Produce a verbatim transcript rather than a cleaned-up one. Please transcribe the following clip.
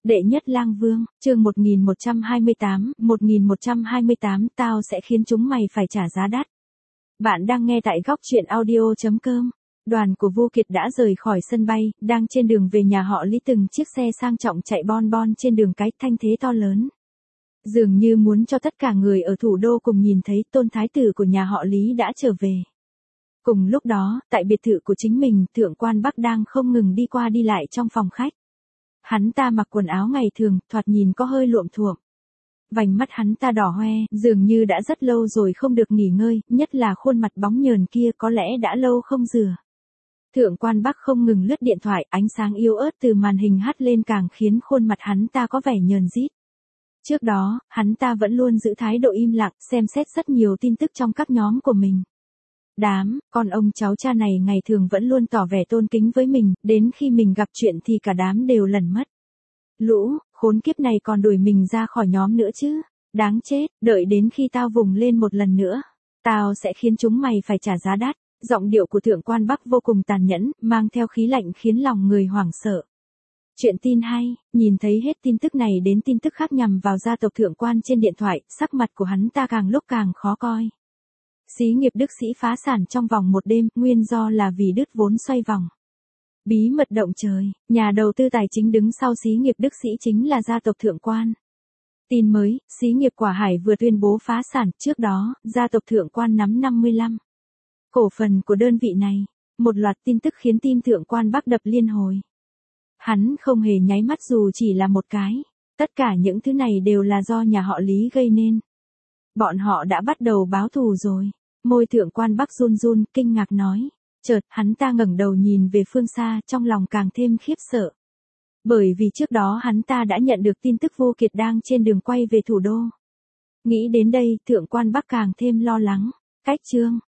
Đệ nhất lang vương, chương một nghìn một trăm hai mươi tám, một nghìn một trăm hai mươi tám, tao sẽ khiến chúng mày phải trả giá đắt. Bạn đang nghe tại góc truyện audio chấm com. Đoàn của Vô Kiệt đã rời khỏi sân bay, đang trên đường về nhà họ Lý, từng chiếc xe sang trọng chạy bon bon trên đường cái, thanh thế to lớn. Dường như muốn cho tất cả người ở thủ đô cùng nhìn thấy tôn thái tử của nhà họ Lý đã trở về. Cùng lúc đó, tại biệt thự của chính mình, Thượng quan Bắc đang không ngừng đi qua đi lại trong phòng khách. Hắn ta mặc quần áo ngày thường, thoạt nhìn có hơi luộm thuộm. Vành mắt hắn ta đỏ hoe, dường như đã rất lâu rồi không được nghỉ ngơi, nhất là khuôn mặt bóng nhờn kia có lẽ đã lâu không rửa. Thượng quan Bắc không ngừng lướt điện thoại, ánh sáng yếu ớt từ màn hình hắt lên càng khiến khuôn mặt hắn ta có vẻ nhờn rít. Trước đó, hắn ta vẫn luôn giữ thái độ im lặng, xem xét rất nhiều tin tức trong các nhóm của mình. Đám, con ông cháu cha này ngày thường vẫn luôn tỏ vẻ tôn kính với mình, đến khi mình gặp chuyện thì cả đám đều lẩn mất. Lũ, khốn kiếp này còn đuổi mình ra khỏi nhóm nữa chứ, đáng chết, đợi đến khi tao vùng lên một lần nữa, tao sẽ khiến chúng mày phải trả giá đắt. Giọng điệu của Thượng quan Bắc vô cùng tàn nhẫn, mang theo khí lạnh khiến lòng người hoảng sợ. Chuyện tin hay, nhìn thấy hết tin tức này đến tin tức khác nhằm vào gia tộc Thượng quan trên điện thoại, sắc mặt của hắn ta càng lúc càng khó coi. Xí nghiệp Đức Sĩ phá sản trong vòng một đêm, nguyên do là vì đứt vốn xoay vòng. Bí mật động trời, nhà đầu tư tài chính đứng sau xí nghiệp Đức Sĩ chính là gia tộc Thượng quan. Tin mới, xí nghiệp Quả Hải vừa tuyên bố phá sản, trước đó, gia tộc Thượng quan nắm năm mươi lăm cổ phần của đơn vị này. Một loạt tin tức khiến tim Thượng quan Bắc đập liên hồi. Hắn không hề nháy mắt dù chỉ là một cái. Tất cả những thứ này đều là do nhà họ Lý gây nên. Bọn họ đã bắt đầu báo thù rồi. Môi Thượng quan Bắc run run, kinh ngạc nói. Chợt, hắn ta ngẩng đầu nhìn về phương xa, trong lòng càng thêm khiếp sợ. Bởi vì trước đó hắn ta đã nhận được tin tức Vô Kiệt đang trên đường quay về thủ đô. Nghĩ đến đây, Thượng quan Bắc càng thêm lo lắng. Cách chương,